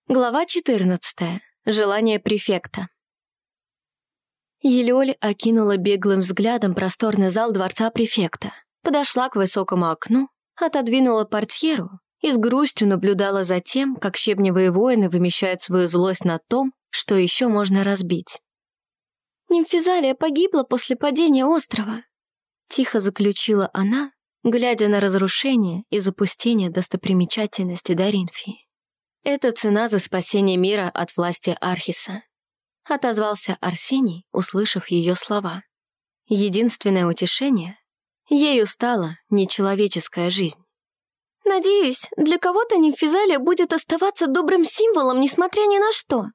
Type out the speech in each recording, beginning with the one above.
Глава 14. Желание префекта. Елеоль окинула беглым взглядом просторный зал дворца префекта, подошла к высокому окну, отодвинула портьеру и с грустью наблюдала за тем, как щебневые воины вымещают свою злость на том, что еще можно разбить. «Нимфизалия погибла после падения острова», — тихо заключила она, глядя на разрушение и запустение достопримечательности Даринфии. «Это цена за спасение мира от власти Архиса», — отозвался Арсений, услышав ее слова. «Единственное утешение — ею стала нечеловеческая жизнь». «Надеюсь, для кого-то Нимфизалия будет оставаться добрым символом, несмотря ни на что».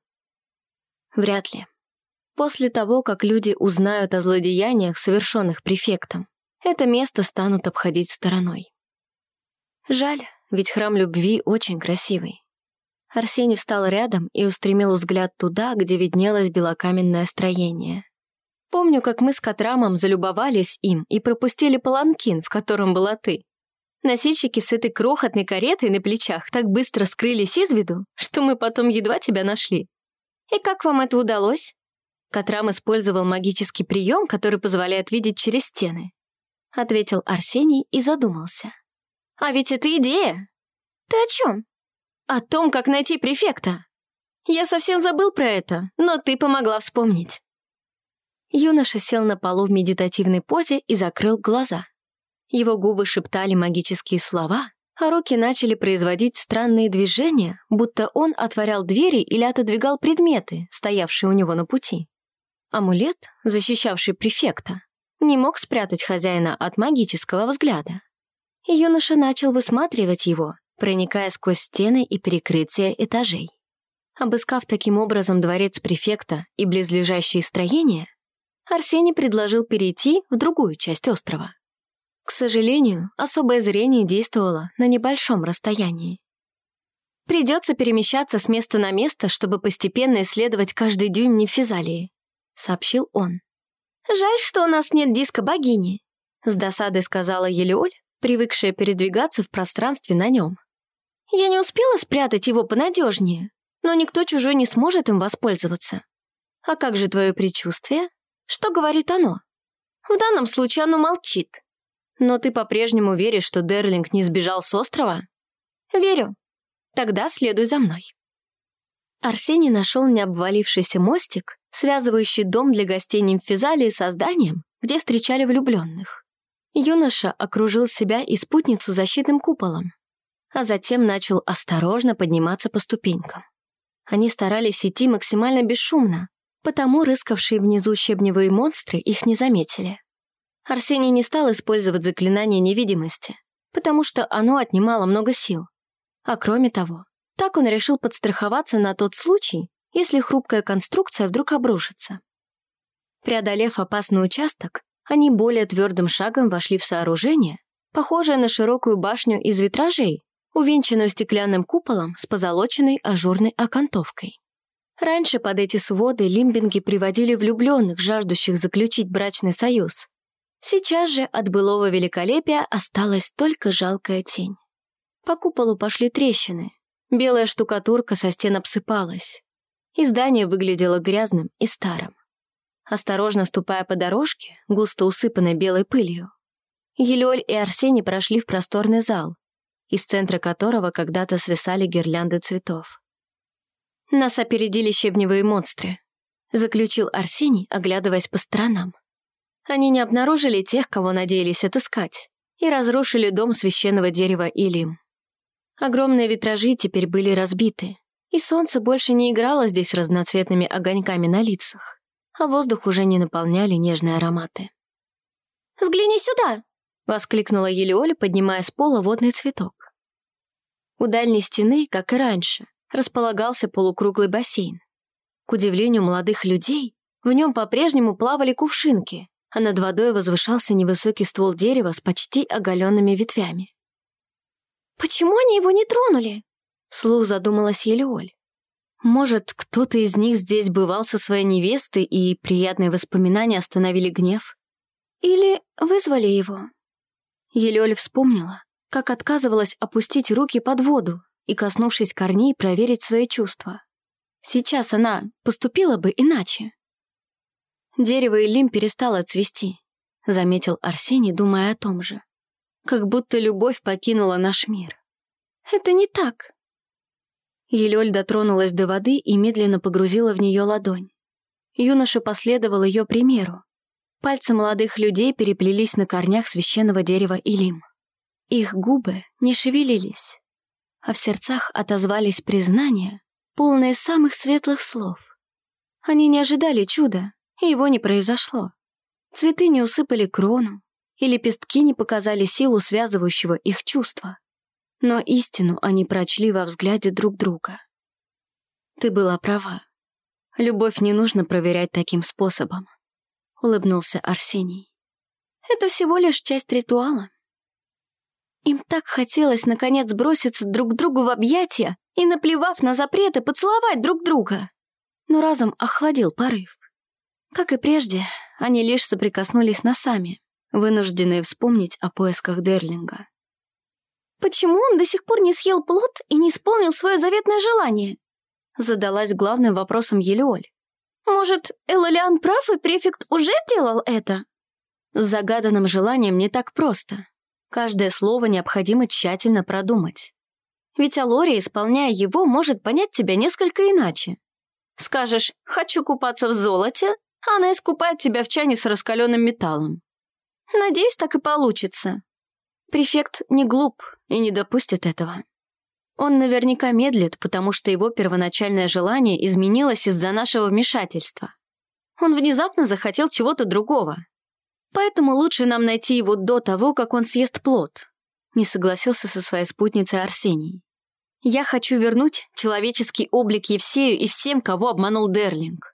Вряд ли. После того, как люди узнают о злодеяниях, совершенных префектом, это место станут обходить стороной. Жаль, ведь храм любви очень красивый. Арсений встал рядом и устремил взгляд туда, где виднелось белокаменное строение. Помню, как мы с Катрамом залюбовались им и пропустили паланкин, в котором была ты. Носильщики с этой крохотной каретой на плечах так быстро скрылись из виду, что мы потом едва тебя нашли. И как вам это удалось? Катрам использовал магический прием, который позволяет видеть через стены. Ответил Арсений и задумался. А ведь это идея. Ты о чем? О том, как найти префекта. Я совсем забыл про это, но ты помогла вспомнить. Юноша сел на полу в медитативной позе и закрыл глаза. Его губы шептали магические слова, а руки начали производить странные движения, будто он отворял двери или отодвигал предметы, стоявшие у него на пути. Амулет, защищавший префекта, не мог спрятать хозяина от магического взгляда. Юноша начал высматривать его, проникая сквозь стены и перекрытия этажей. Обыскав таким образом дворец префекта и близлежащие строения, Арсений предложил перейти в другую часть острова. К сожалению, особое зрение действовало на небольшом расстоянии. «Придется перемещаться с места на место, чтобы постепенно исследовать каждый дюйм Нимфизалии», — сообщил он. «Жаль, что у нас нет диска богини», — с досадой сказала Елеоль, привыкшая передвигаться в пространстве на нем. «Я не успела спрятать его понадежнее, но никто чужой не сможет им воспользоваться. А как же твое предчувствие? Что говорит оно? В данном случае оно молчит. Но ты по-прежнему веришь, что Дерлинг не сбежал с острова? Верю. Тогда следуй за мной». Арсений нашел необвалившийся мостик, связывающий дом для гостей Нимфизалии со зданием, где встречали влюбленных. Юноша окружил себя и спутницу защитным куполом, а затем начал осторожно подниматься по ступенькам. Они старались идти максимально бесшумно, потому рыскавшие внизу щебневые монстры их не заметили. Арсений не стал использовать заклинание невидимости, потому что оно отнимало много сил. А кроме того, так он решил подстраховаться на тот случай, если хрупкая конструкция вдруг обрушится. Преодолев опасный участок, они более твердым шагом вошли в сооружение, похожее на широкую башню из витражей, увенчанную стеклянным куполом с позолоченной ажурной окантовкой. Раньше под эти своды лимбинги приводили влюбленных, жаждущих заключить брачный союз. Сейчас же от былого великолепия осталась только жалкая тень. По куполу пошли трещины, белая штукатурка со стен обсыпалась, и здание выглядело грязным и старым. Осторожно ступая по дорожке, густо усыпанной белой пылью, Елеоль и Арсений прошли в просторный зал, из центра которого когда-то свисали гирлянды цветов. «Нас опередили щебневые монстры», — заключил Арсений, оглядываясь по сторонам. Они не обнаружили тех, кого надеялись отыскать, и разрушили дом священного дерева Илим. Огромные витражи теперь были разбиты, и солнце больше не играло здесь разноцветными огоньками на лицах, а воздух уже не наполняли нежные ароматы. «Взгляни сюда!» — воскликнула Елеоль, поднимая с пола водный цветок. У дальней стены, как и раньше, располагался полукруглый бассейн. К удивлению молодых людей, в нем по-прежнему плавали кувшинки, а над водой возвышался невысокий ствол дерева с почти оголенными ветвями. «Почему они его не тронули?» — вслух задумалась Елеоль. «Может, кто-то из них здесь бывал со своей невестой, и приятные воспоминания остановили гнев? Или вызвали его?» Елеоль вспомнила, как отказывалась опустить руки под воду и, коснувшись корней, проверить свои чувства. Сейчас она поступила бы иначе. Дерево Илим перестало цвести, заметил Арсений, думая о том же. Как будто любовь покинула наш мир. Это не так. Елёль дотронулась до воды и медленно погрузила в нее ладонь. Юноша последовал ее примеру. Пальцы молодых людей переплелись на корнях священного дерева Илим. Их губы не шевелились, а в сердцах отозвались признания, полные самых светлых слов. Они не ожидали чуда, и его не произошло. Цветы не усыпали крону, и лепестки не показали силу связывающего их чувства. Но истину они прочли во взгляде друг друга. «Ты была права. Любовь не нужно проверять таким способом», — улыбнулся Арсений. «Это всего лишь часть ритуала». Им так хотелось, наконец, броситься друг к другу в объятия и, наплевав на запреты, поцеловать друг друга. Но разом охладил порыв. Как и прежде, они лишь соприкоснулись носами, вынужденные вспомнить о поисках Дерлинга. «Почему он до сих пор не съел плод и не исполнил свое заветное желание?» Задалась главным вопросом Елеоль. «Может, Элолиан прав, и префект уже сделал это?» С загаданным желанием не так просто. Каждое слово необходимо тщательно продумать. Ведь Алория, исполняя его, может понять тебя несколько иначе. Скажешь «хочу купаться в золоте», а она искупает тебя в чане с раскаленным металлом. Надеюсь, так и получится. Префект не глуп и не допустит этого. Он наверняка медлит, потому что его первоначальное желание изменилось из-за нашего вмешательства. Он внезапно захотел чего-то другого. Поэтому лучше нам найти его до того, как он съест плод. Не согласился со своей спутницей Арсений. Я хочу вернуть человеческий облик Евсею и всем, кого обманул Дерлинг.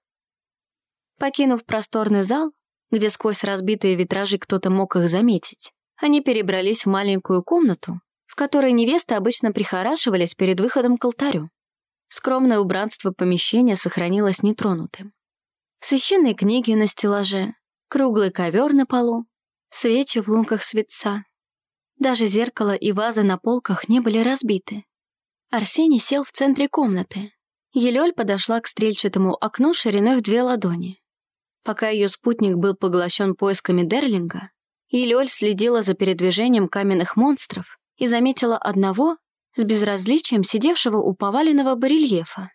Покинув просторный зал, где сквозь разбитые витражи кто-то мог их заметить, они перебрались в маленькую комнату, в которой невесты обычно прихорашивались перед выходом к алтарю. Скромное убранство помещения сохранилось нетронутым. Священные книги на стеллаже, круглый ковер на полу, свечи в лунках светца. Даже зеркало и вазы на полках не были разбиты. Арсений сел в центре комнаты. Елёль подошла к стрельчатому окну шириной в 2 ладони. Пока ее спутник был поглощен поисками Дерлинга, Елёль следила за передвижением каменных монстров и заметила одного с безразличием сидевшего у поваленного барельефа.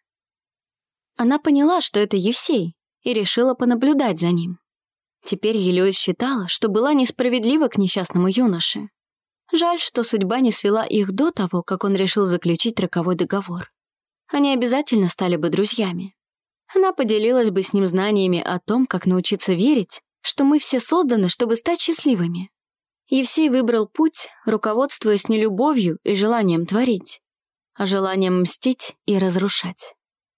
Она поняла, что это Евсей, и решила понаблюдать за ним. Теперь Елёль считала, что была несправедлива к несчастному юноше. Жаль, что судьба не свела их до того, как он решил заключить роковой договор. Они обязательно стали бы друзьями. Она поделилась бы с ним знаниями о том, как научиться верить, что мы все созданы, чтобы стать счастливыми. Евсей выбрал путь, руководствуясь не любовью и желанием творить, а желанием мстить и разрушать.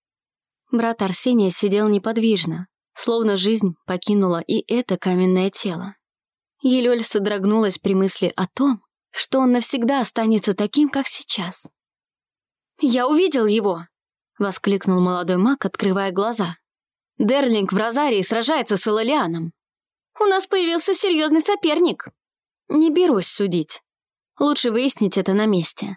Брат Арсения сидел неподвижно, словно жизнь покинула и это каменное тело. Елёль содрогнулась при мысли о том, что он навсегда останется таким, как сейчас. «Я увидел его!» — воскликнул молодой маг, открывая глаза. «Дерлинг в Розарии сражается с Элолианом. У нас появился серьезный соперник. Не берусь судить. Лучше выяснить это на месте».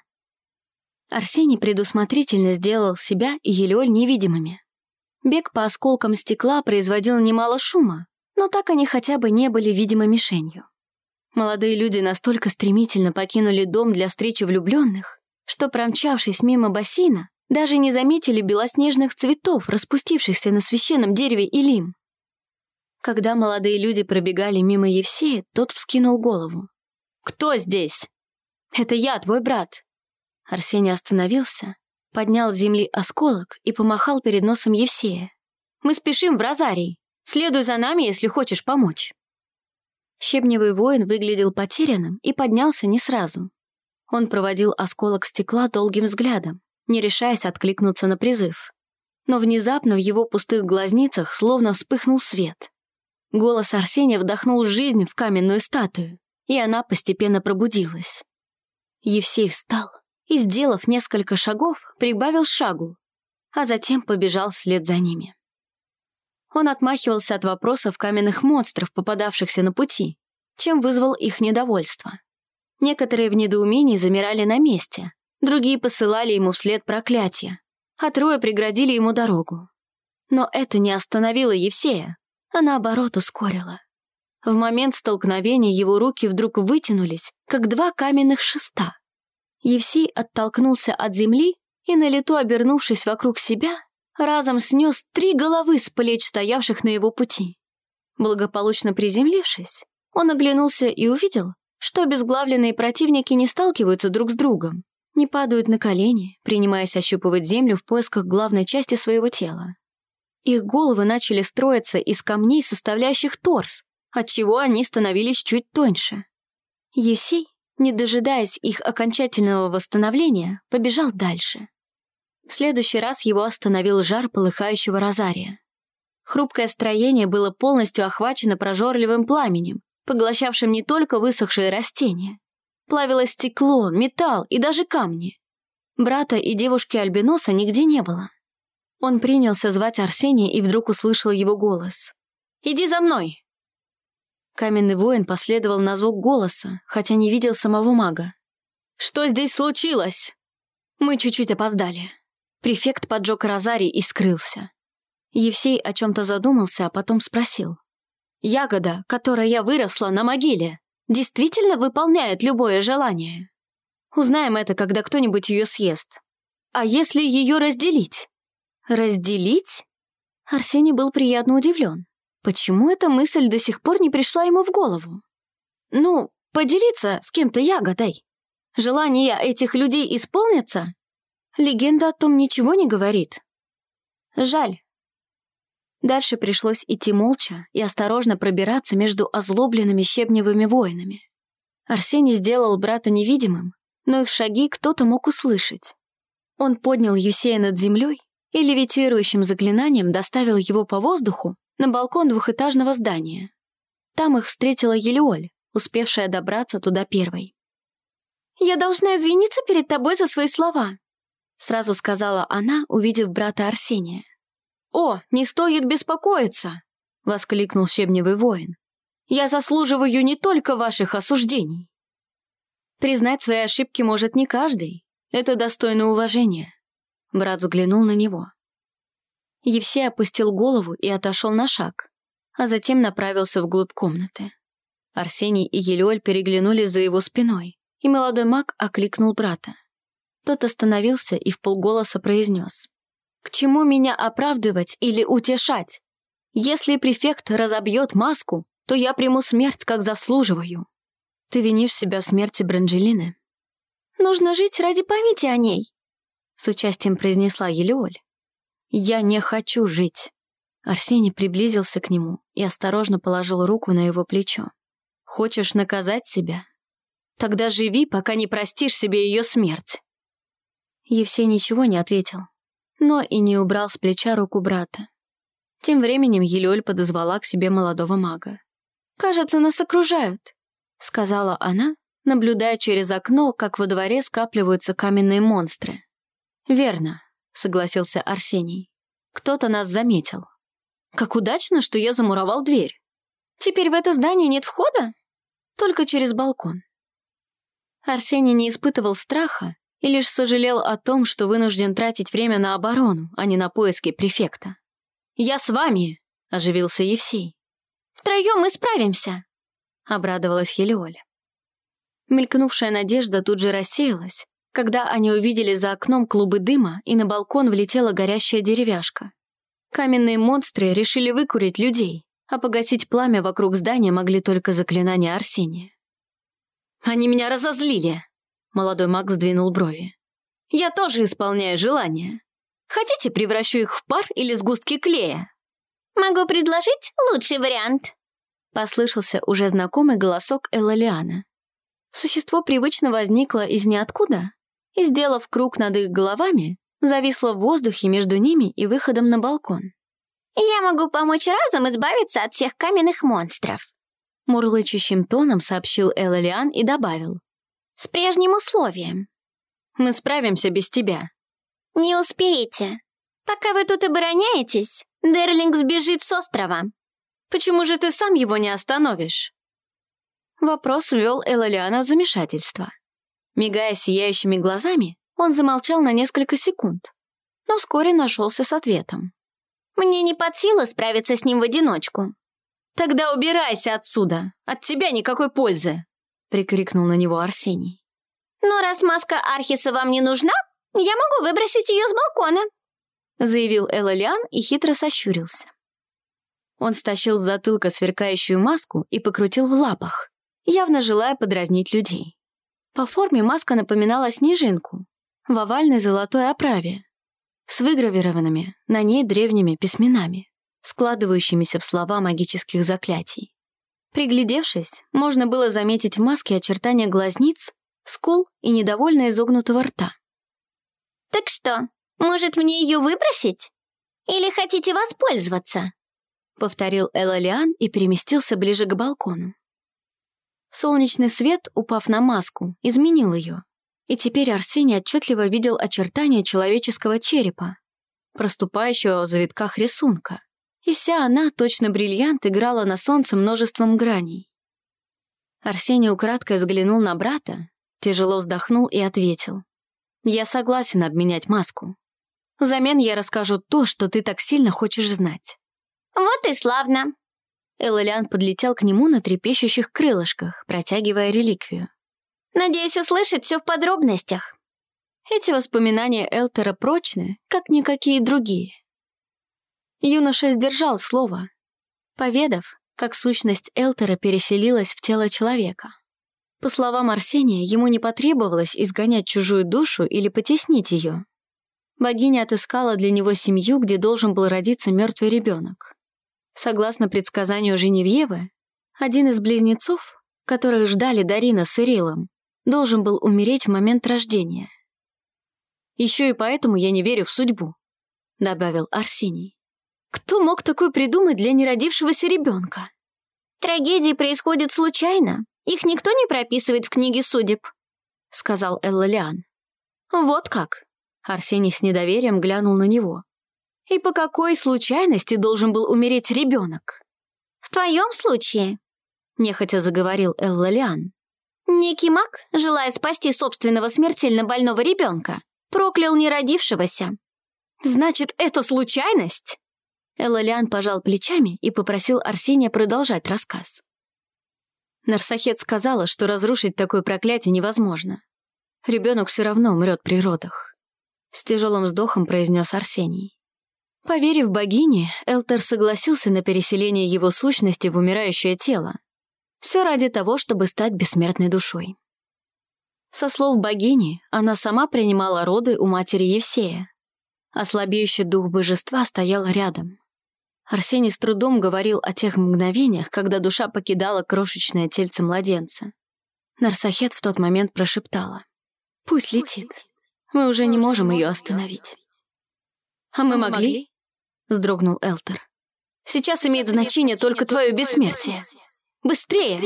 Арсений предусмотрительно сделал себя и Елеоль невидимыми. Бег по осколкам стекла производил немало шума, но так они хотя бы не были видимой мишенью. Молодые люди настолько стремительно покинули дом для встречи влюбленных, что, промчавшись мимо бассейна, даже не заметили белоснежных цветов, распустившихся на священном дереве Илим. Когда молодые люди пробегали мимо Евсея, тот вскинул голову. «Кто здесь?» «Это я, твой брат». Арсений остановился, поднял с земли осколок и помахал перед носом Евсея. «Мы спешим в Розарий. Следуй за нами, если хочешь помочь». Щебневый воин выглядел потерянным и поднялся не сразу. Он проводил осколок стекла долгим взглядом, не решаясь откликнуться на призыв. Но внезапно в его пустых глазницах словно вспыхнул свет. Голос Арсения вдохнул жизнь в каменную статую, и она постепенно пробудилась. Евсей встал и, сделав несколько шагов, прибавил шагу, а затем побежал вслед за ними. Он отмахивался от вопросов каменных монстров, попадавшихся на пути, чем вызвал их недовольство. Некоторые в недоумении замирали на месте, Другие посылали ему вслед проклятия, а трое преградили ему дорогу. Но это не остановило Евсея, а наоборот ускорило. В момент столкновения его руки вдруг вытянулись, как два каменных шеста. Евсей оттолкнулся от земли и, на лету обернувшись вокруг себя, разом снес 3 головы с плеч стоявших на его пути. Благополучно приземлившись, он оглянулся и увидел, что обезглавленные противники не сталкиваются друг с другом, не падают на колени, принимаясь ощупывать землю в поисках главной части своего тела. Их головы начали строиться из камней, составляющих торс, отчего они становились чуть тоньше. Евсей, не дожидаясь их окончательного восстановления, побежал дальше. В следующий раз его остановил жар полыхающего розария. Хрупкое строение было полностью охвачено прожорливым пламенем, поглощавшим не только высохшие растения. Плавилось стекло, металл и даже камни. Брата и девушки-альбиноса нигде не было. Он принялся звать Арсения и вдруг услышал его голос. «Иди за мной!» Каменный воин последовал на звук голоса, хотя не видел самого мага. «Что здесь случилось?» «Мы чуть-чуть опоздали». Префект поджег розарий и скрылся. Евсей о чем-то задумался, а потом спросил. «Ягода, которая выросла на могиле, действительно выполняет любое желание? Узнаем это, когда кто-нибудь ее съест. А если ее разделить?» «Разделить?» Арсений был приятно удивлен. Почему эта мысль до сих пор не пришла ему в голову? «Ну, поделиться с кем-то ягодой. Желания этих людей исполнятся? Легенда о том ничего не говорит. Жаль». Дальше пришлось идти молча и осторожно пробираться между озлобленными щебневыми воинами. Арсений сделал брата невидимым, но их шаги кто-то мог услышать. Он поднял Евсея над землей и левитирующим заклинанием доставил его по воздуху на балкон двухэтажного здания. Там их встретила Елеоль, успевшая добраться туда первой. «Я должна извиниться перед тобой за свои слова», сразу сказала она, увидев брата Арсения. «О, не стоит беспокоиться!» — воскликнул щебневый воин. «Я заслуживаю не только ваших осуждений». Признать свои ошибки может не каждый. Это достойно уважения. Брат взглянул на него. Евсей опустил голову и отошел на шаг, а затем направился вглубь комнаты. Арсений и Елеоль переглянулись за его спиной, и молодой маг окликнул брата. Тот остановился и вполголоса произнес. «К чему меня оправдывать или утешать? Если префект разобьет маску, то я приму смерть, как заслуживаю. Ты винишь себя в смерти Бранжелины». «Нужно жить ради памяти о ней», — с участием произнесла Елеоль. «Я не хочу жить». Арсений приблизился к нему и осторожно положил руку на его плечо. «Хочешь наказать себя? Тогда живи, пока не простишь себе ее смерть». Евсей ничего не ответил, но и не убрал с плеча руку брата. Тем временем Елеоль подозвала к себе молодого мага. «Кажется, нас окружают», — сказала она, наблюдая через окно, как во дворе скапливаются каменные монстры. «Верно», — согласился Арсений. «Кто-то нас заметил. Как удачно, что я замуровал дверь. Теперь в это здание нет входа? Только через балкон». Арсений не испытывал страха и лишь сожалел о том, что вынужден тратить время на оборону, а не на поиски префекта. «Я с вами», — оживился Евсей. «Втроем мы справимся», — обрадовалась Елеоль. Мелькнувшая надежда тут же рассеялась, когда они увидели за окном клубы дыма, и на балкон влетела горящая деревяшка. Каменные монстры решили выкурить людей, а погасить пламя вокруг здания могли только заклинания Арсения. «Они меня разозлили!» — молодой маг сдвинул брови. «Я тоже исполняю желания. Хотите, превращу их в пар или сгустки клея?» «Могу предложить лучший вариант», — послышался уже знакомый голосок Элалиана. Существо привычно возникло из ниоткуда и, сделав круг над их головами, зависло в воздухе между ними и выходом на балкон. «Я могу помочь разом избавиться от всех каменных монстров», — мурлычущим тоном сообщил Элалиан и добавил. «с прежним условием». «Мы справимся без тебя». «Не успеете. Пока вы тут обороняетесь, Дерлинг сбежит с острова». «Почему же ты сам его не остановишь?» Вопрос ввел Элалиана в замешательство. Мигая сияющими глазами, Он замолчал на несколько секунд, но вскоре нашелся с ответом. «Мне не под силу справиться с ним в одиночку». «Тогда убирайся отсюда! От тебя никакой пользы!» — прикрикнул на него Арсений. «Но раз маска Архиса вам не нужна, я могу выбросить ее с балкона», — заявил Элолиан и хитро сощурился. Он стащил с затылка сверкающую маску и покрутил в лапах, явно желая подразнить людей. По форме маска напоминала снежинку в овальной золотой оправе с выгравированными на ней древними письменами, складывающимися в слова магических заклятий. Приглядевшись, можно было заметить в маске очертания глазниц, скул и недовольно изогнутого рта. «Так что, может мне ее выбросить? Или хотите воспользоваться?» — повторил Элолиан и переместился ближе к балкону. Солнечный свет, упав на маску, изменил ее, и теперь Арсений отчетливо видел очертания человеческого черепа, проступающего в завитках рисунка, и вся она, точно бриллиант, играла на солнце множеством граней. Арсений украдкой взглянул на брата, тяжело вздохнул и ответил: «Я согласен обменять маску. Взамен я расскажу то, что ты так сильно хочешь знать». «Вот и славно!» Элолиан подлетел к нему на трепещущих крылышках, протягивая реликвию. «Надеюсь услышать все в подробностях». Эти воспоминания Элтера прочны, как никакие другие. Юноша сдержал слово, поведав, как сущность Элтера переселилась в тело человека. По словам Арсения, ему не потребовалось изгонять чужую душу или потеснить ее. Богиня отыскала для него семью, где должен был родиться мертвый ребенок. Согласно предсказанию Женевьевы, один из близнецов, которых ждали Дарина с Ирилом, должен был умереть в момент рождения. «Еще и поэтому я не верю в судьбу», — добавил Арсений. «Кто мог такое придумать для неродившегося ребенка?» «Трагедии происходят случайно. Их никто не прописывает в книге судеб», — сказал Элолиан. «Вот как?» — Арсений с недоверием глянул на него. «И по какой случайности должен был умереть ребенок?» «В твоем случае», — нехотя заговорил Элолиан, «некий маг, желая спасти собственного смертельно больного ребенка, проклял неродившегося». «Значит, это случайность?» Элолиан пожал плечами и попросил Арсения продолжать рассказ. Нарсахет сказала, что разрушить такое проклятие невозможно. Ребенок все равно умрет при родах. С тяжелым вздохом произнес Арсений. Поверив богине, Элтер согласился на переселение его сущности в умирающее тело. Все ради того, чтобы стать бессмертной душой. Со слов богини, она сама принимала роды у матери Евсея, а слабеющий дух божества стоял рядом. Арсений с трудом говорил о тех мгновениях, когда душа покидала крошечное тельце младенца. Нарсахет в тот момент прошептала: «Пусть летит. Мы уже не можем ее остановить». «А мы могли?» — вздрогнул Элтер. «Сейчас имеет значение только твое бессмертие. Быстрее!»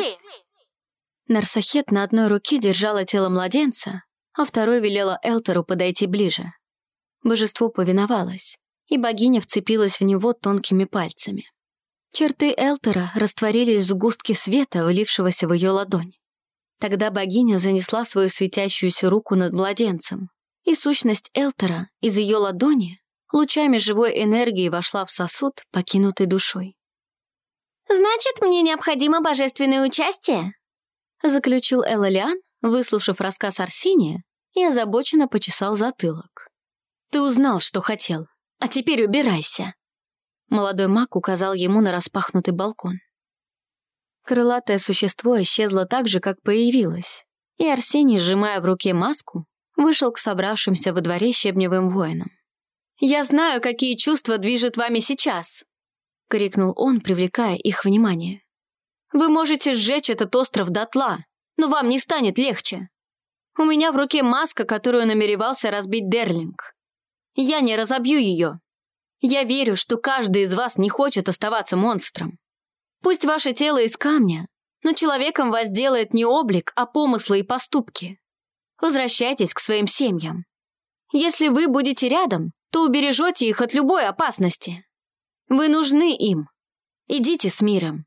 Нарсахет на одной руке держала тело младенца, а второй велела Элтеру подойти ближе. Божество повиновалось, и богиня вцепилась в него тонкими пальцами. Черты Элтера растворились в сгустке света, влившегося в ее ладонь. Тогда богиня занесла свою светящуюся руку над младенцем, и сущность Элтера из ее ладони лучами живой энергии вошла в сосуд, покинутый душой. «Значит, мне необходимо божественное участие?» заключил Элолиан, выслушав рассказ Арсения, и озабоченно почесал затылок. «Ты узнал, что хотел, а теперь убирайся!» Молодой маг указал ему на распахнутый балкон. Крылатое существо исчезло так же, как появилось, и Арсений, сжимая в руке маску, вышел к собравшимся во дворе щебневым воинам. «Я знаю, какие чувства движут вами сейчас!» — крикнул он, привлекая их внимание. «Вы можете сжечь этот остров дотла, но вам не станет легче. У меня в руке маска, которую намеревался разбить Дерлинг. Я не разобью ее. Я верю, что каждый из вас не хочет оставаться монстром. Пусть ваше тело из камня, но человеком вас делает не облик, а помыслы и поступки. Возвращайтесь к своим семьям. Если вы будете рядом, то убережете их от любой опасности. Вы нужны им. Идите с миром».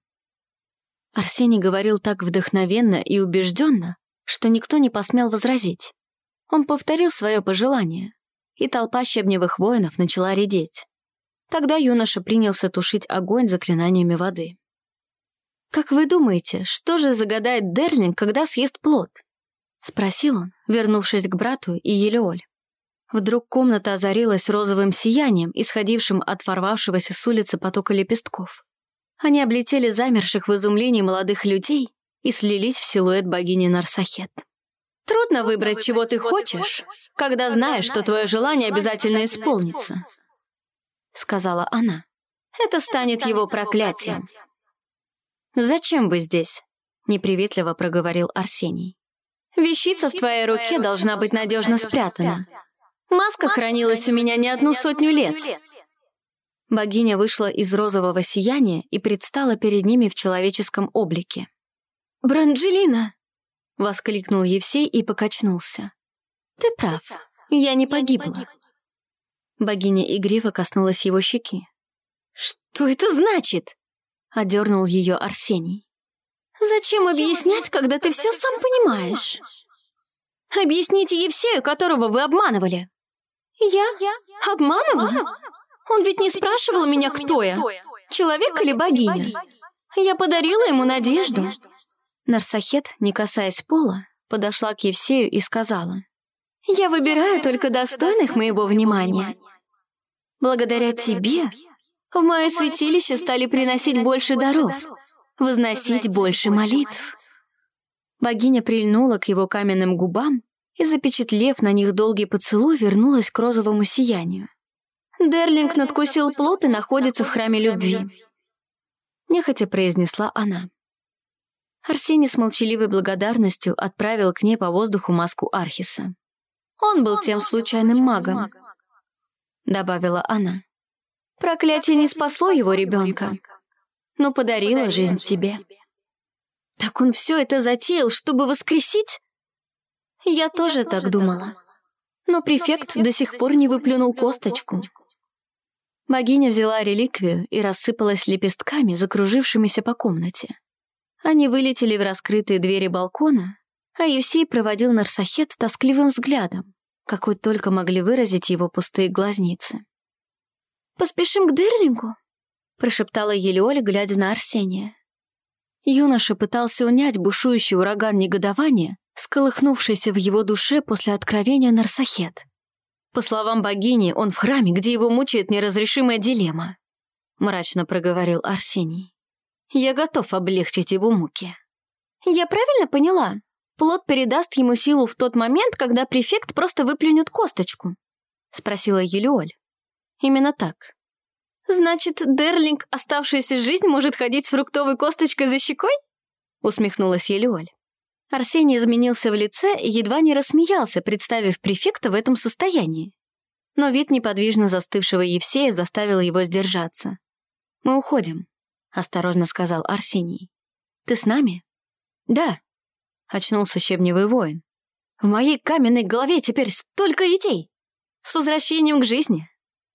Арсений говорил так вдохновенно и убежденно, что никто не посмел возразить. Он повторил свое пожелание, и толпа щебневых воинов начала редеть. Тогда юноша принялся тушить огонь заклинаниями воды. «Как вы думаете, что же загадает Дерлинг, когда съест плод?» — спросил он, вернувшись к брату и Елеоль. Вдруг комната озарилась розовым сиянием, исходившим от ворвавшегося с улицы потока лепестков. Они облетели замерших в изумлении молодых людей и слились в силуэт богини Нарсахет. «Трудно выбрать, чего ты хочешь, когда знаешь, что твое желание обязательно исполнится», — сказала она. «Это станет его проклятием». «Зачем вы здесь?» — неприветливо проговорил Арсений. «Вещица в твоей руке должна быть надежно спрятана. Маска хранилась у меня не 100 лет». Богиня вышла из розового сияния и предстала перед ними в человеческом облике. «Бранджелина!» — воскликнул Евсей и покачнулся. «Ты прав, я не погибла». Богиня игриво коснулась его щеки. «Что это значит?» — одернул ее Арсений. «Зачем объяснять, когда ты все сам понимаешь? Объясните Евсею, которого вы обманывали». «Я? Обманывала? Он ведь не спрашивал меня, кто я, человек или богиня. Я подарила ему надежду». Нарсахет, не касаясь пола, подошла к Евсею и сказала: «Я выбираю только достойных моего внимания. Благодаря тебе в мое святилище стали приносить больше даров, возносить больше молитв». Богиня прильнула к его каменным губам и, запечатлев на них долгий поцелуй, вернулась к розовому сиянию. «Дерлинг надкусил плод и находится в храме любви», — нехотя произнесла она. Арсений с молчаливой благодарностью отправил к ней по воздуху маску Архиса. «Он был тем случайным магом», — добавила она. «Проклятие не спасло его ребенка, но подарило жизнь тебе». «Так он все это затеял, чтобы воскресить?» «Я тоже так думала. Но префект до сих пор не выплюнул косточку». Богиня взяла реликвию и рассыпалась лепестками, закружившимися по комнате. Они вылетели в раскрытые двери балкона, а Евсей проводил Нарсахет тоскливым взглядом, какой только могли выразить его пустые глазницы. «Поспешим к Дерлингу?» — прошептала Елеоль, глядя на Арсения. Юноша пытался унять бушующий ураган негодования, всколыхнувшийся в его душе после откровения Нарсахет. По словам богини, он в храме, где его мучает неразрешимая дилемма, мрачно проговорил Арсений. Я готов облегчить его муки. Я правильно поняла? Плод передаст ему силу в тот момент, когда префект просто выплюнет косточку? Спросила Елеоль. Именно так. Значит, Дерлинг оставшуюся жизнь может ходить с фруктовой косточкой за щекой? Усмехнулась Елеоль. Арсений изменился в лице и едва не рассмеялся, представив префекта в этом состоянии. Но вид неподвижно застывшего Евсея заставил его сдержаться. «Мы уходим», — осторожно сказал Арсений. «Ты с нами?» «Да», — очнулся щебневый воин. «В моей каменной голове теперь столько идей! С возвращением к жизни!»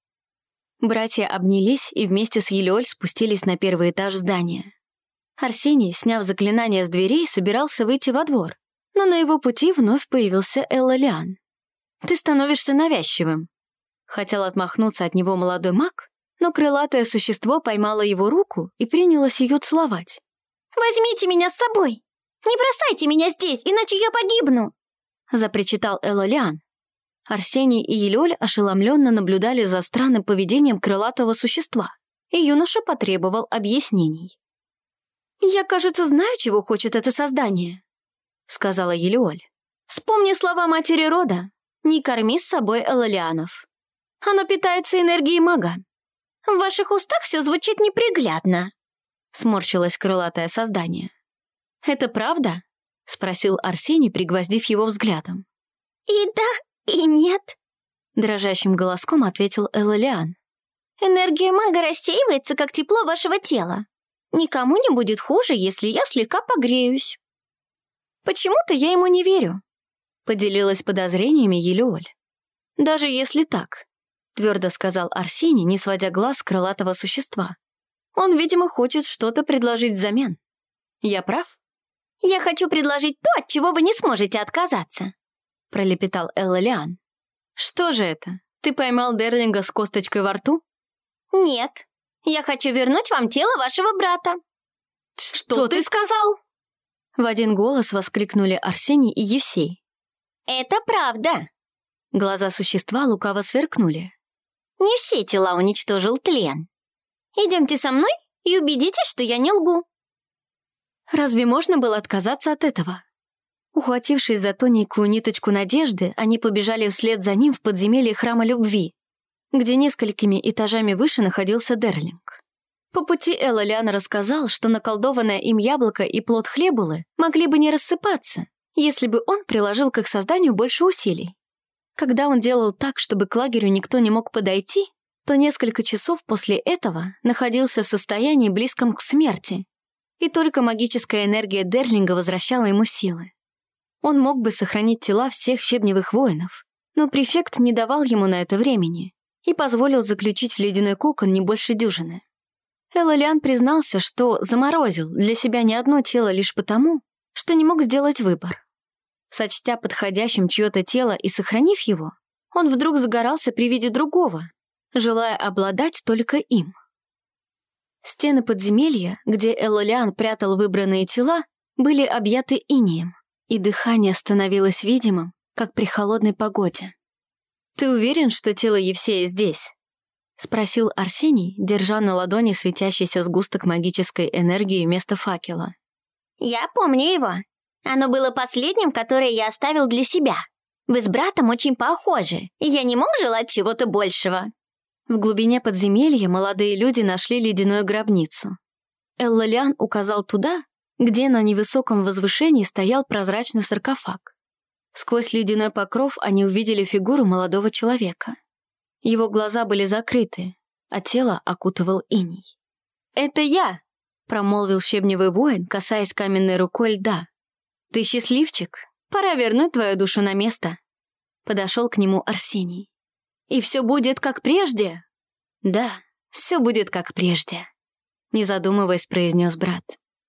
Братья обнялись и вместе с Елеоль спустились на первый этаж здания. Арсений, сняв заклинание с дверей, собирался выйти во двор, но на его пути вновь появился Эллалиан. «Ты становишься навязчивым». Хотел отмахнуться от него молодой маг, но крылатое существо поймало его руку и принялось ее целовать. «Возьмите меня с собой! Не бросайте меня здесь, иначе я погибну!» запричитал Эллалиан. Арсений и Елеоль ошеломленно наблюдали за странным поведением крылатого существа, и юноша потребовал объяснений. «Я, кажется, знаю, чего хочет это создание», — сказала Елеоль. «Вспомни слова матери рода. Не корми с собой эллалианов. Оно питается энергией мага». «В ваших устах все звучит неприглядно», — сморщилось крылатое создание. «Это правда?» — спросил Арсений, пригвоздив его взглядом. «И да, и нет», — дрожащим голоском ответил Эллалиан. «Энергия мага рассеивается, как тепло вашего тела. Никому не будет хуже, если я слегка погреюсь». «Почему-то я ему не верю», — поделилась подозрениями Елеоль. «Даже если так», — твердо сказал Арсений, не сводя глаз с крылатого существа. «Он, видимо, хочет что-то предложить взамен. Я прав?» «Я хочу предложить то, от чего вы не сможете отказаться». — пролепетал Эллиан. «Что же это? Ты поймал Дерлинга с косточкой во рту?» «Нет, я хочу вернуть вам тело вашего брата». «Что ты сказал?» В один голос воскликнули Арсений и Евсей. «Это правда». Глаза существа лукаво сверкнули. «Не все тела уничтожил тлен. Идемте со мной и убедитесь, что я не лгу». Разве можно было отказаться от этого? Ухватившись за тоненькую ниточку надежды, они побежали вслед за ним в подземелье Храма Любви, где несколькими этажами выше находился Дерлинг. По пути Эллиан рассказал, что наколдованное им яблоко и плод хлебулы могли бы не рассыпаться, если бы он приложил к их созданию больше усилий. Когда он делал так, чтобы к лагерю никто не мог подойти, то несколько часов после этого находился в состоянии близком к смерти, и только магическая энергия Дерлинга возвращала ему силы. Он мог бы сохранить тела всех щебневых воинов, но префект не давал ему на это времени и позволил заключить в ледяной кокон не больше дюжины. Эллиан признался, что заморозил для себя не одно тело лишь потому, что не мог сделать выбор. Сочтя подходящим чье-то тело и сохранив его, он вдруг загорался при виде другого, желая обладать только им. Стены подземелья, где Эллиан прятал выбранные тела, были объяты инеем, и дыхание становилось видимым, как при холодной погоде. «Ты уверен, что тело Евсея здесь?» — спросил Арсений, держа на ладони светящийся сгусток магической энергии вместо факела. «Я помню его. Оно было последним, которое я оставил для себя. Вы с братом очень похожи, и я не мог желать чего-то большего». В глубине подземелья молодые люди нашли ледяную гробницу. Эллиан указал туда, где на невысоком возвышении стоял прозрачный саркофаг. Сквозь ледяной покров они увидели фигуру молодого человека. Его глаза были закрыты, а тело окутывал иней. «Это я!» — промолвил щебневый воин, касаясь каменной рукой льда. «Ты счастливчик? Пора вернуть твою душу на место». Подошел к нему Арсений. «И все будет как прежде?» «Да, все будет как прежде», — не задумываясь, произнес брат.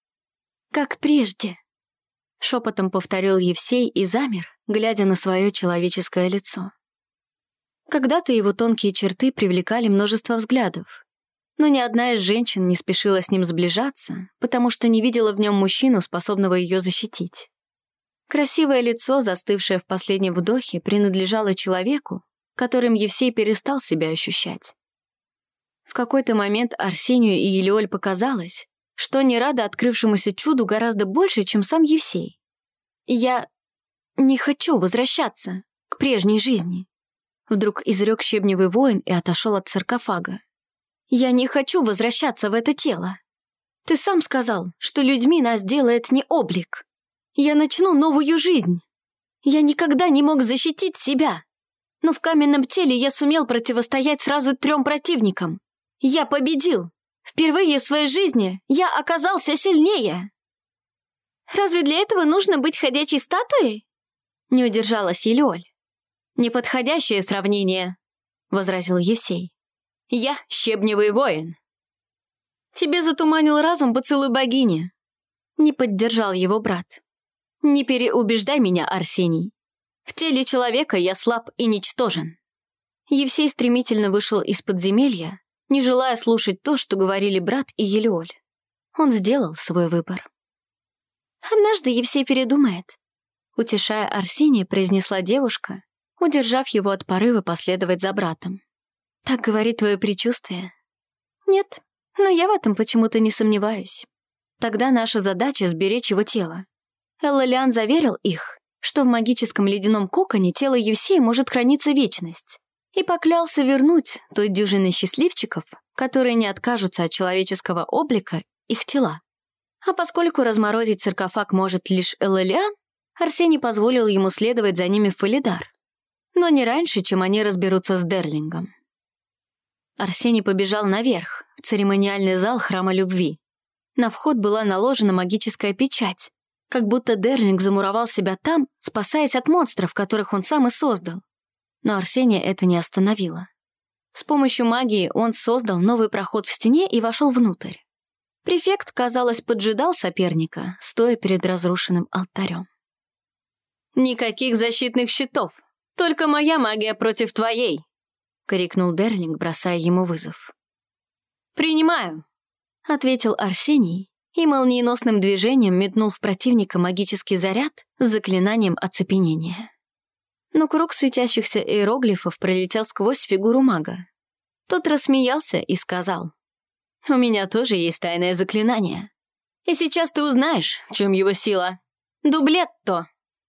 «Как прежде», — шепотом повторил Евсей и замер, глядя на свое человеческое лицо. Когда-то его тонкие черты привлекали множество взглядов, но ни одна из женщин не спешила с ним сближаться, потому что не видела в нем мужчину, способного ее защитить. Красивое лицо, застывшее в последнем вдохе, принадлежало человеку, которым Евсей перестал себя ощущать. В какой-то момент Арсению и Елеоль показалось, что они рады открывшемуся чуду гораздо больше, чем сам Евсей. «Я не хочу возвращаться к прежней жизни», — вдруг изрек щебневый воин и отошел от саркофага. «Я не хочу возвращаться в это тело. Ты сам сказал, что людьми нас делает не облик. Я начну новую жизнь. Я никогда не мог защитить себя. Но в каменном теле я сумел противостоять сразу 3 противникам. Я победил. Впервые в своей жизни я оказался сильнее». «Разве для этого нужно быть ходячей статуей?» Не удержалась Елеоль. «Неподходящее сравнение», — возразил Евсей. «Я щебневый воин». «Тебе затуманил разум поцелуй богини», — не поддержал его брат. «Не переубеждай меня, Арсений. В теле человека я слаб и ничтожен». Евсей стремительно вышел из подземелья, не желая слушать то, что говорили брат и Елеоль. Он сделал свой выбор. «Однажды Евсей передумает», — утешая Арсения, произнесла девушка, удержав его от порыва последовать за братом. «Так говорит твое предчувствие». «Нет, но я в этом почему-то не сомневаюсь. Тогда наша задача — сберечь его тело». Эллиан заверил их, что в магическом ледяном коконе тело Евсея может храниться вечность, и поклялся вернуть той дюжине счастливчиков, которые не откажутся от человеческого облика, их тела. А поскольку разморозить саркофаг может лишь Эллиан, Арсений позволил ему следовать за ними в Фалидар, но не раньше, чем они разберутся с Дерлингом. Арсений побежал наверх, в церемониальный зал Храма Любви. На вход была наложена магическая печать, как будто Дерлинг замуровал себя там, спасаясь от монстров, которых он сам и создал. Но Арсения это не остановило. С помощью магии он создал новый проход в стене и вошел внутрь. Префект, казалось, поджидал соперника, стоя перед разрушенным алтарем. «Никаких защитных щитов. Только моя магия против твоей», — крикнул Дерлинг, бросая ему вызов. «Принимаю», — ответил Арсений и молниеносным движением метнул в противника магический заряд с заклинанием оцепенения. Но круг светящихся иероглифов пролетел сквозь фигуру мага. Тот рассмеялся и сказал: «У меня тоже есть тайное заклинание. И сейчас ты узнаешь, в чем его сила. Дублетто!»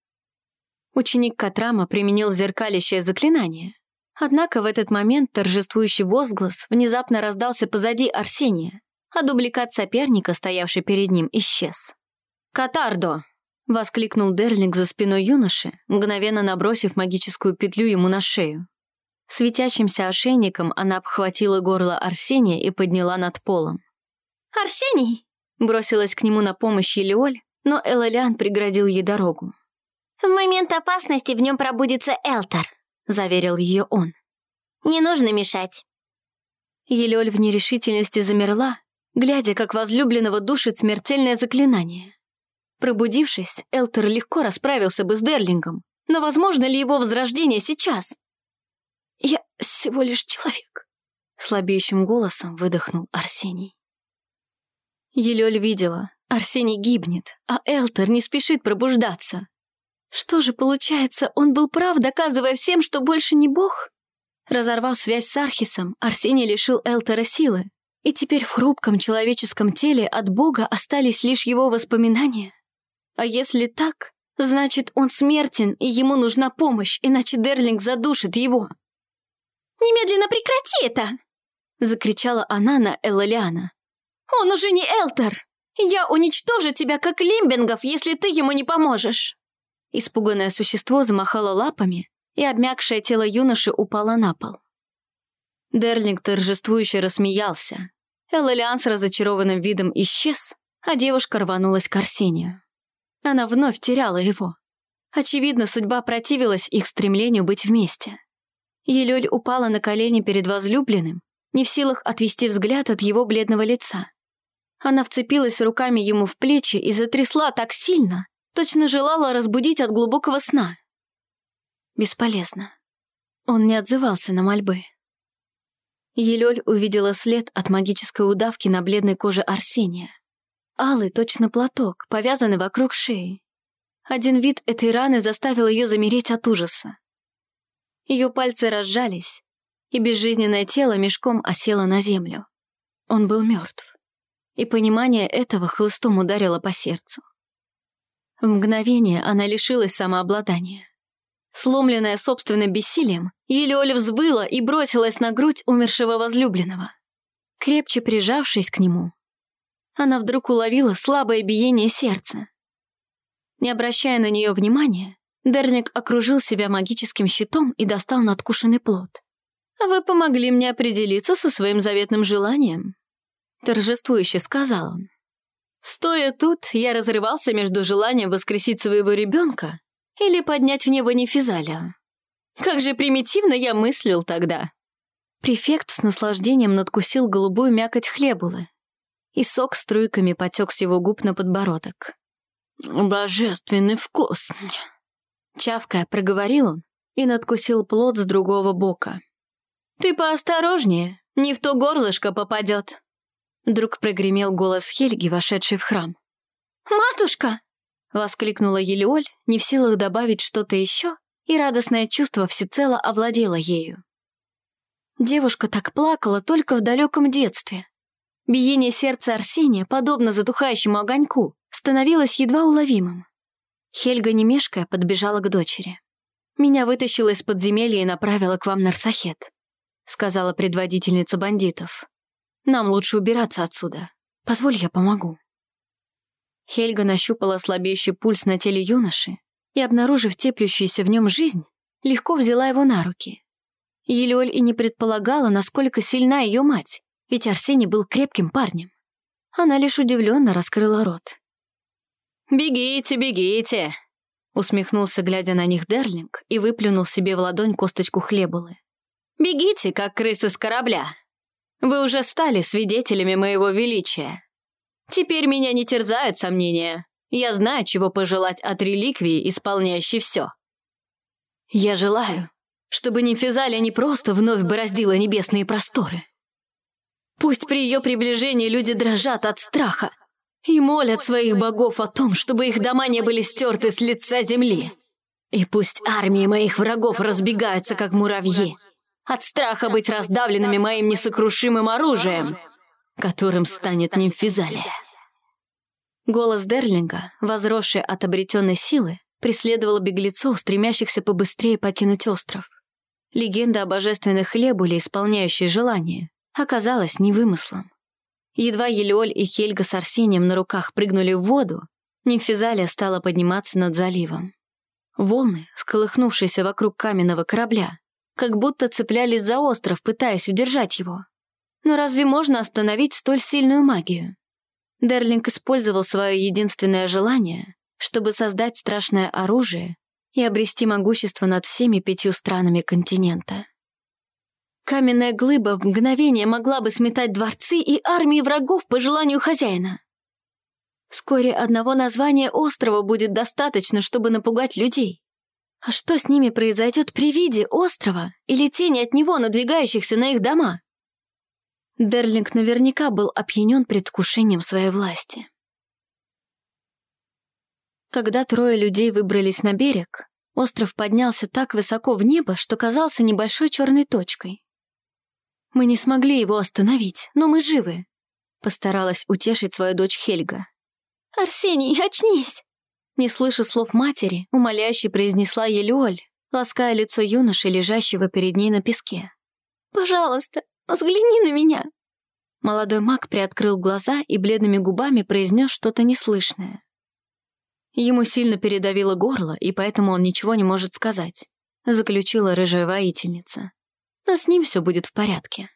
Ученик Катрама применил зеркалящее заклинание. Однако в этот момент торжествующий возглас внезапно раздался позади Арсения, а дубликат соперника, стоявший перед ним, исчез. «Катардо!» — воскликнул Дерлинг за спиной юноши, мгновенно набросив магическую петлю ему на шею. Светящимся ошейником она обхватила горло Арсения и подняла над полом. «Арсений!» — бросилась к нему на помощь Елеоль, но Элэлиан преградил ей дорогу. «В момент опасности в нем пробудится Элтер», — заверил ее он. «Не нужно мешать». Елеоль в нерешительности замерла, глядя, как возлюбленного душит смертельное заклинание. Пробудившись, Элтер легко расправился бы с Дерлингом, но возможно ли его возрождение сейчас? «Я всего лишь человек», — слабеющим голосом выдохнул Арсений. Елеоль видела, Арсений гибнет, а Элтер не спешит пробуждаться. Что же получается, он был прав, доказывая всем, что больше не бог? Разорвав связь с Архисом, Арсений лишил Элтера силы, и теперь в хрупком человеческом теле от бога остались лишь его воспоминания. А если так, значит, он смертен, и ему нужна помощь, иначе Дерлинг задушит его. «Немедленно прекрати это!» — закричала она на Элэлиана. «Он уже не Элтер! Я уничтожу тебя, как лимбингов, если ты ему не поможешь!» Испуганное существо замахало лапами, и обмякшее тело юноши упало на пол. Дерлинг торжествующе рассмеялся. Элэлиан с разочарованным видом исчез, а девушка рванулась к Арсению. Она вновь теряла его. Очевидно, судьба противилась их стремлению быть вместе. Елёль упала на колени перед возлюбленным, не в силах отвести взгляд от его бледного лица. Она вцепилась руками ему в плечи и затрясла так сильно, точно желала разбудить от глубокого сна. Бесполезно. Он не отзывался на мольбы. Елёль увидела след от магической удавки на бледной коже Арсения. Алый, точно платок, повязанный вокруг шеи. Один вид этой раны заставил ее замереть от ужаса. Ее пальцы разжались, и безжизненное тело мешком осело на землю. Он был мертв, и понимание этого хлыстом ударило по сердцу. В мгновение она лишилась самообладания. Сломленная собственным бессилием, Елеоль взвыла и бросилась на грудь умершего возлюбленного. Крепче прижавшись к нему, она вдруг уловила слабое биение сердца. Не обращая на нее внимания, Дерлинг окружил себя магическим щитом и достал надкушенный плод. «Вы помогли мне определиться со своим заветным желанием», — торжествующе сказал он. «Стоя тут, я разрывался между желанием воскресить своего ребенка или поднять в небо Нефизаля. Как же примитивно я мыслил тогда». Префект с наслаждением надкусил голубую мякоть хлебулы, и сок струйками потек с его губ на подбородок. «Божественный вкус!» Чавкая, проговорил он и надкусил плод с другого бока. «Ты поосторожнее, не в то горлышко попадет!» Вдруг прогремел голос Хельги, вошедшей в храм. «Матушка!» — воскликнула Елеоль, не в силах добавить что-то еще, и радостное чувство всецело овладело ею. Девушка так плакала только в далеком детстве. Биение сердца Арсения, подобно затухающему огоньку, становилось едва уловимым. Хельга, не мешкая, подбежала к дочери. «Меня вытащила из подземелья и направила к вам Нарсахет», — сказала предводительница бандитов. «Нам лучше убираться отсюда. Позволь, я помогу». Хельга нащупала слабеющий пульс на теле юноши и, обнаружив теплющуюся в нем жизнь, легко взяла его на руки. Елеоль и не предполагала, насколько сильна ее мать, ведь Арсений был крепким парнем. Она лишь удивленно раскрыла рот. «Бегите, бегите!» — усмехнулся, глядя на них Дерлинг, и выплюнул себе в ладонь косточку хлебулы. «Бегите, как крысы с корабля! Вы уже стали свидетелями моего величия. Теперь меня не терзают сомнения. Я знаю, чего пожелать от реликвии, исполняющей все. Я желаю, чтобы Нимфизалия не просто вновь бороздила небесные просторы. Пусть при ее приближении люди дрожат от страха и молят своих богов о том, чтобы их дома не были стерты с лица земли. И пусть армии моих врагов разбегаются, как муравьи, от страха быть раздавленными моим несокрушимым оружием, которым станет Нимфизалия. Голос Дерлинга, возросший от обретенной силы, преследовал беглецов, стремящихся побыстрее покинуть остров. Легенда о божественных Лебуле, исполняющей желание, оказалась не вымыслом. Едва Елеоль и Хельга с Арсением на руках прыгнули в воду, Нимфизалия стала подниматься над заливом. Волны, всколыхнувшиеся вокруг каменного корабля, как будто цеплялись за остров, пытаясь удержать его. Но разве можно остановить столь сильную магию? Дерлинг использовал свое единственное желание, чтобы создать страшное оружие и обрести могущество над всеми 5 странами континента. Каменная глыба в мгновение могла бы сметать дворцы и армии врагов по желанию хозяина. Вскоре одного названия острова будет достаточно, чтобы напугать людей. А что с ними произойдет при виде острова или тени от него, надвигающихся на их дома? Дерлинг наверняка был опьянен предвкушением своей власти. Когда 3 людей выбрались на берег, остров поднялся так высоко в небо, что казался небольшой черной точкой. «Мы не смогли его остановить, но мы живы», — постаралась утешить свою дочь Хельга. «Арсений, очнись!» Не слыша слов матери, умоляюще произнесла Елеоль, лаская лицо юноши, лежащего перед ней на песке. «Пожалуйста, взгляни на меня!» Молодой маг приоткрыл глаза и бледными губами произнес что-то неслышное. Ему сильно передавило горло, и поэтому он ничего не может сказать, заключила рыжая воительница. Но с ним все будет в порядке.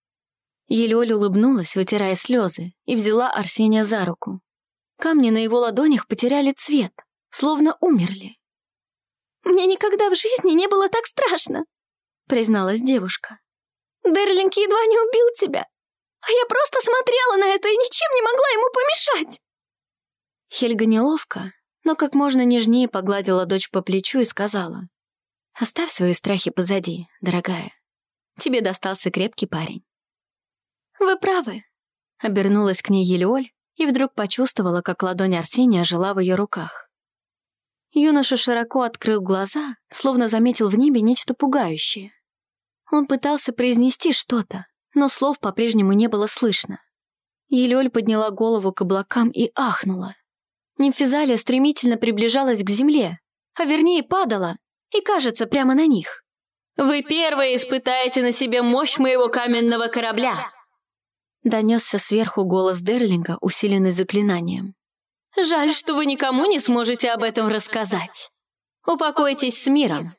Елеоль улыбнулась, вытирая слезы, и взяла Арсения за руку. Камни на его ладонях потеряли цвет, словно умерли. «Мне никогда в жизни не было так страшно», — призналась девушка. «Дерлинг едва не убил тебя, а я просто смотрела на это и ничем не могла ему помешать». Хельга неловко, но как можно нежнее погладила дочь по плечу и сказала: «Оставь свои страхи позади, дорогая. Тебе достался крепкий парень». «Вы правы», — обернулась к ней Елеоль и вдруг почувствовала, как ладонь Арсения ожила в ее руках. Юноша широко открыл глаза, словно заметил в небе нечто пугающее. Он пытался произнести что-то, но слов по-прежнему не было слышно. Елеоль подняла голову к облакам и ахнула. Нимфизалия стремительно приближалась к земле, а вернее падала, и, кажется, прямо на них. «Вы первые испытаете на себе мощь моего каменного корабля!» Донесся сверху голос Дерлинга, усиленный заклинанием. «Жаль, что вы никому не сможете об этом рассказать. Упокойтесь с миром!»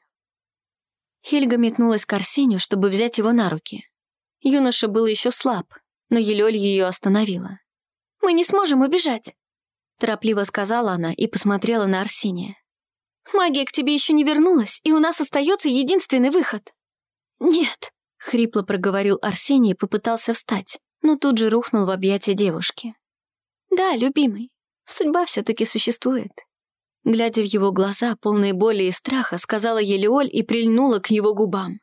Хельга метнулась к Арсению, чтобы взять его на руки. Юноша был еще слаб, но Елеоль ее остановила. «Мы не сможем убежать», — торопливо сказала она и посмотрела на Арсения. «Магия к тебе еще не вернулась, и у нас остается единственный выход». «Нет», — хрипло проговорил Арсений и попытался встать, но тут же рухнул в объятия девушки. «Да, любимый, судьба все-таки существует». Глядя в его глаза, полные боли и страха, сказала Елеоль и прильнула к его губам.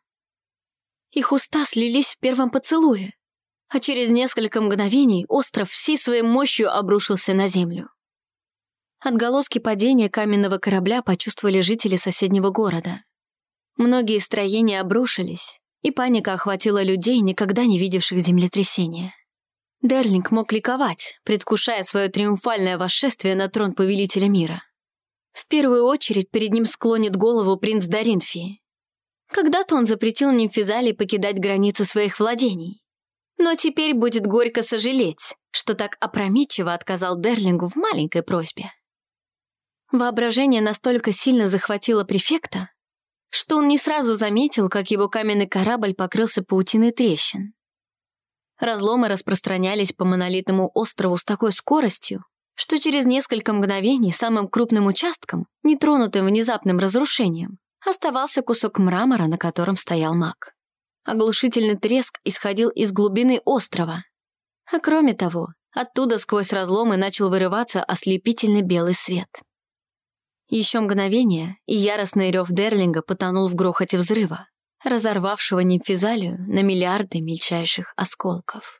Их уста слились в первом поцелуе, а через несколько мгновений остров всей своей мощью обрушился на землю. Отголоски падения каменного корабля почувствовали жители соседнего города. Многие строения обрушились, и паника охватила людей, никогда не видевших землетрясения. Дерлинг мог ликовать, предвкушая свое триумфальное восшествие на трон повелителя мира. В первую очередь перед ним склонит голову принц Даринфии. Когда-то он запретил Нимфизалии покидать границы своих владений. Но теперь будет горько сожалеть, что так опрометчиво отказал Дерлингу в маленькой просьбе. Воображение настолько сильно захватило префекта, что он не сразу заметил, как его каменный корабль покрылся паутиной трещин. Разломы распространялись по монолитному острову с такой скоростью, что через несколько мгновений самым крупным участком, нетронутым внезапным разрушением, оставался кусок мрамора, на котором стоял маг. Оглушительный треск исходил из глубины острова. А кроме того, Оттуда сквозь разломы начал вырываться ослепительный белый свет. Еще мгновение, и яростный рев Дерлинга потонул в грохоте взрыва, разорвавшего нимфизалию на миллиарды мельчайших осколков.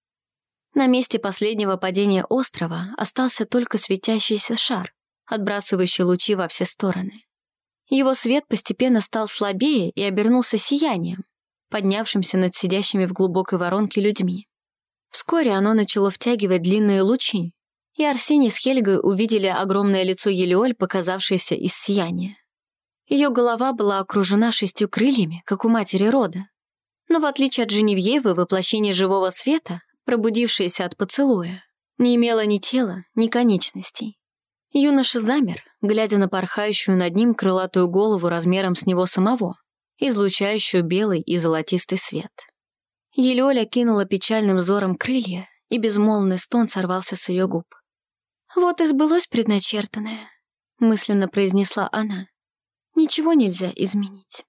На месте последнего падения острова остался только светящийся шар, отбрасывающий лучи во все стороны. Его свет постепенно стал слабее и обернулся сиянием, поднявшимся над сидящими в глубокой воронке людьми. Вскоре оно начало втягивать длинные лучи, и Арсений с Хельгой увидели огромное лицо Елиоль, показавшееся из сияния. Ее голова была окружена 6 крыльями, как у матери рода. Но в отличие от Женевьевы, воплощение живого света, пробудившееся от поцелуя, не имело ни тела, ни конечностей. Юноша замер, глядя на порхающую над ним крылатую голову размером с него самого, излучающую белый и золотистый свет. Елиоль окинула печальным взором крылья, и безмолвный стон сорвался с ее губ. «Вот и сбылось предначертанное», — мысленно произнесла она. «Ничего нельзя изменить».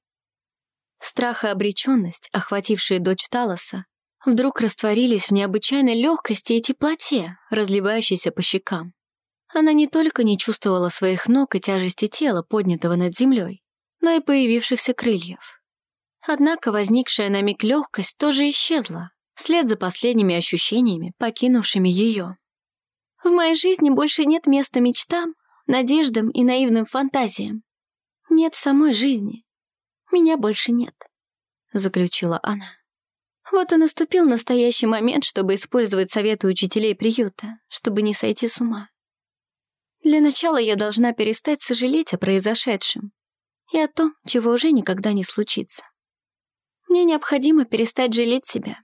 Страх и обреченность, охватившие дочь Талоса, вдруг растворились в необычайной легкости и теплоте, разливающейся по щекам. Она не только не чувствовала своих ног и тяжести тела, поднятого над землей, но и появившихся крыльев. Однако возникшая на миг легкость тоже исчезла, вслед за последними ощущениями, покинувшими ее. «В моей жизни больше нет места мечтам, надеждам и наивным фантазиям. Нет самой жизни. Меня больше нет», — заключила она. Вот и наступил настоящий момент, чтобы использовать советы учителей приюта, чтобы не сойти с ума. Для начала я должна перестать сожалеть о произошедшем и о том, чего уже никогда не случится. Мне необходимо перестать жалеть себя.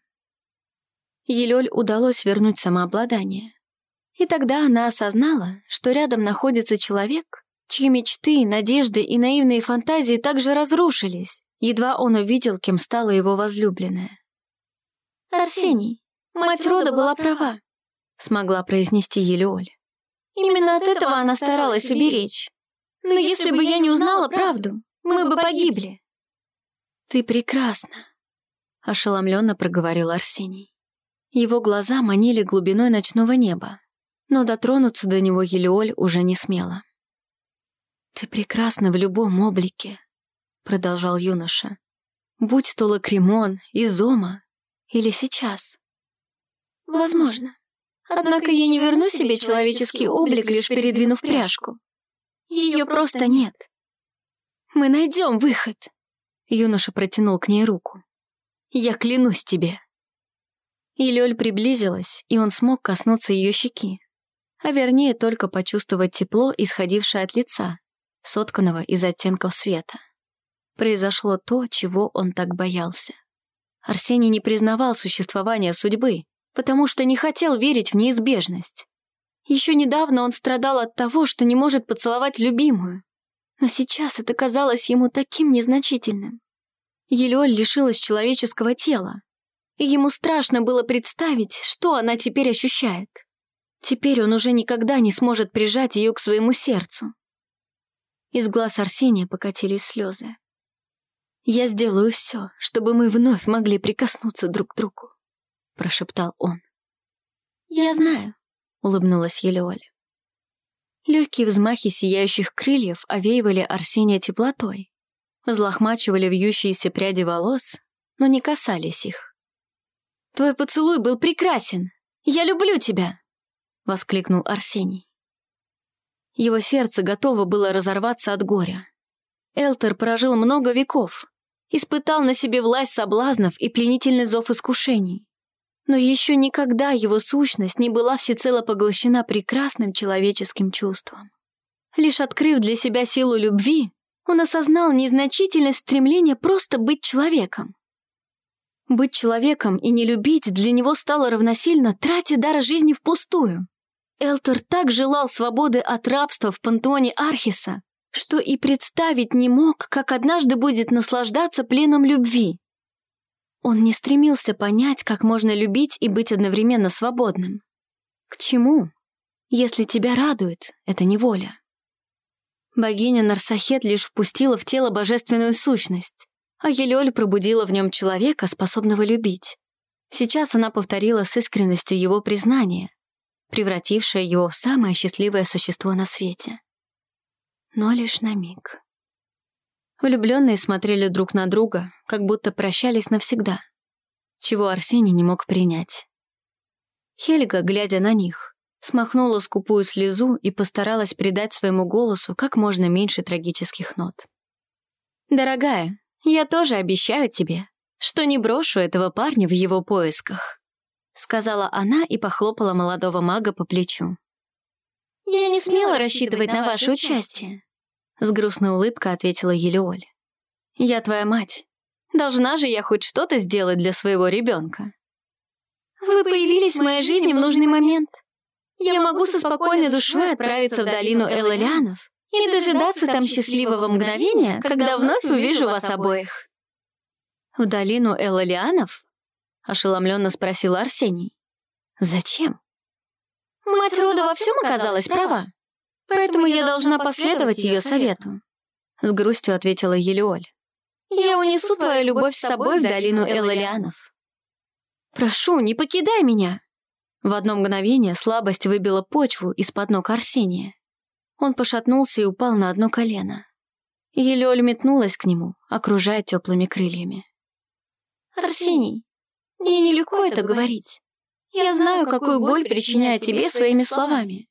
Елёль удалось вернуть самообладание. И тогда она осознала, что рядом находится человек, чьи мечты, надежды и наивные фантазии также разрушились, едва он увидел, кем стала его возлюбленная. «Арсений, мать рода была права», — смогла произнести Елиоль. «Именно от этого она старалась уберечь. Но если бы я не узнала правду, мы бы погибли». «Ты прекрасна», — ошеломленно проговорил Арсений. Его глаза манили глубиной ночного неба, но дотронуться до него Елиоль уже не смела. «Ты прекрасна в любом облике», — продолжал юноша. «Будь то Лакримон, Изома или сейчас». «Возможно. Однако я не верну себе человеческий облик, лишь передвинув пряжку. Ее просто нет. Мы найдем выход». Юноша протянул к ней руку. «Я клянусь тебе». Елёль приблизилась, и он смог коснуться ее щеки, а вернее только почувствовать тепло, исходившее от лица, сотканного из оттенков света. Произошло то, чего он так боялся. Арсений не признавал существования судьбы, потому что не хотел верить в неизбежность. Еще недавно он страдал от того, что не может поцеловать любимую, но сейчас это казалось ему таким незначительным. Елёль лишилась человеческого тела, и ему страшно было представить, что она теперь ощущает. Теперь он уже никогда не сможет прижать ее к своему сердцу. Из глаз Арсения покатились слезы. «Я сделаю все, чтобы мы вновь могли прикоснуться друг к другу», — прошептал он. «Я знаю», — улыбнулась Елиоль. Легкие взмахи сияющих крыльев овеивали Арсения теплотой, взлохмачивали вьющиеся пряди волос, но не касались их. «Твой поцелуй был прекрасен! Я люблю тебя!» — воскликнул Арсений. Его сердце готово было разорваться от горя. Элтер прожил много веков, испытал на себе власть соблазнов и пленительный зов искушений. Но еще никогда его сущность не была всецело поглощена прекрасным человеческим чувством. Лишь открыв для себя силу любви, он осознал незначительность стремления просто быть человеком. Быть человеком и не любить для него стало равносильно трате дара жизни впустую. Элтер так желал свободы от рабства в пантеоне Архиса, что и представить не мог, как однажды будет наслаждаться пленом любви. Он не стремился понять, как можно любить и быть одновременно свободным. К чему, если тебя радует эта неволя? Богиня Нарсахет лишь впустила в тело божественную сущность, а Елёль пробудила в нем человека, способного любить. Сейчас она повторила с искренностью его признание, превратившая его в самое счастливое существо на свете. Но лишь на миг. Влюбленные смотрели друг на друга, как будто прощались навсегда, чего Арсений не мог принять. Хельга, глядя на них, смахнула скупую слезу и постаралась придать своему голосу как можно меньше трагических нот. «Дорогая, я тоже обещаю тебе, что не брошу этого парня в его поисках», сказала она и похлопала молодого мага по плечу. «Я не смела рассчитывать на ваше участие», с грустной улыбкой ответила Елеоль. «Я твоя мать. Должна же я хоть что-то сделать для своего ребенка». «Вы появились в моей жизни в нужный момент. Я могу со спокойной душой отправиться в долину Эллелианов и дожидаться там счастливого мгновения, когда вновь увижу вас обоих». «В долину Эллелианов?» — ошеломленно спросил Арсений. «Зачем?» «Мать рода во всем оказалась права, поэтому я должна последовать ее совету», — с грустью ответила Елеоль. «Я унесу твою любовь с собой в долину Эллелианов». «Прошу, не покидай меня!» В одно мгновение слабость выбила почву из-под ног Арсения. Он пошатнулся и упал на одно колено. Елеоль метнулась к нему, окружая теплыми крыльями. «Арсений, мне нелегко это говорить. Я знаю, какую боль причиняю тебе своими словами».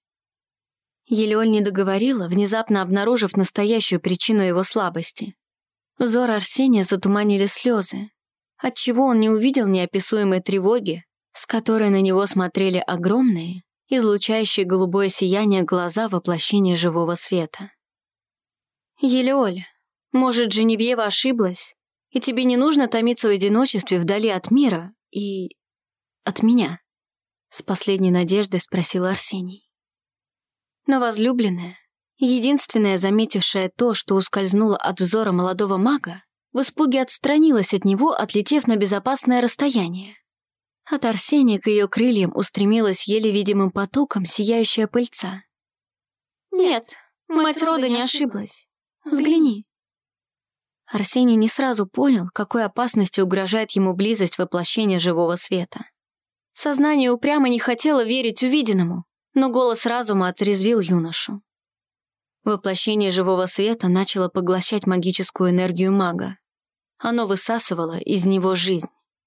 Елеоль не договорила, внезапно обнаружив настоящую причину его слабости. Взор Арсения затуманили слезы, отчего он не увидел неописуемой тревоги, с которой на него смотрели огромные, излучающие голубое сияние глаза воплощения живого света. «Елеоль, может, Женевьева ошиблась, и тебе не нужно томиться в одиночестве вдали от мира и... от меня?» С последней надеждой спросил Арсений. Но возлюбленная, единственная, заметившая то, что ускользнуло от взора молодого мага, в испуге отстранилась от него, отлетев на безопасное расстояние. От Арсения к ее крыльям устремилась еле видимым потоком сияющая пыльца. «Нет, мать рода не ошиблась. Взгляни». Арсений не сразу понял, какой опасностью угрожает ему близость воплощения живого света. Сознание упрямо не хотело верить увиденному, но голос разума отрезвил юношу. Воплощение живого света начало поглощать магическую энергию мага. Оно высасывало из него жизнь.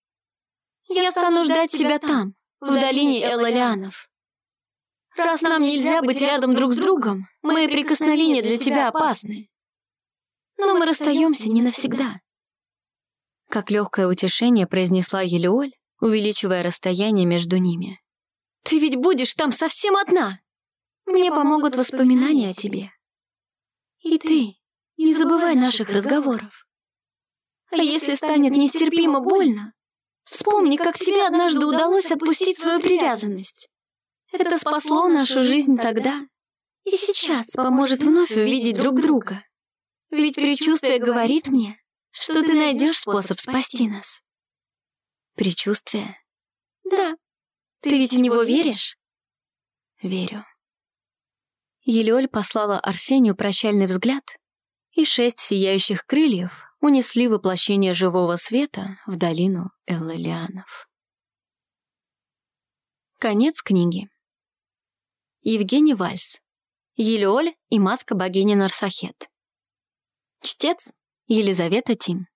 «Я стану ждать тебя там, в долине Эллелианов. Раз нам нельзя быть рядом друг с другом, мои прикосновения для тебя опасны. Но мы расстаемся не навсегда». Как легкое утешение произнесла Елеоль, увеличивая расстояние между ними. «Ты ведь будешь там совсем одна!» «Мне помогут воспоминания о тебе. И ты, не забывай наших разговоров. А если станет нестерпимо больно, вспомни, как тебе однажды удалось отпустить свою привязанность. Это спасло нашу жизнь тогда и сейчас поможет вновь увидеть друг друга. Ведь предчувствие говорит мне, что ты найдешь способ спасти нас». «Предчувствие?» «Да. Ты ведь в него веришь?» «Верю». Елеоль послала Арсению прощальный взгляд, и 6 сияющих крыльев унесли воплощение живого света в долину Эллелианов. Конец книги. Евгений Вальс. Елеоль и маска богини Нарсахет. Чтец Елизавета Тим.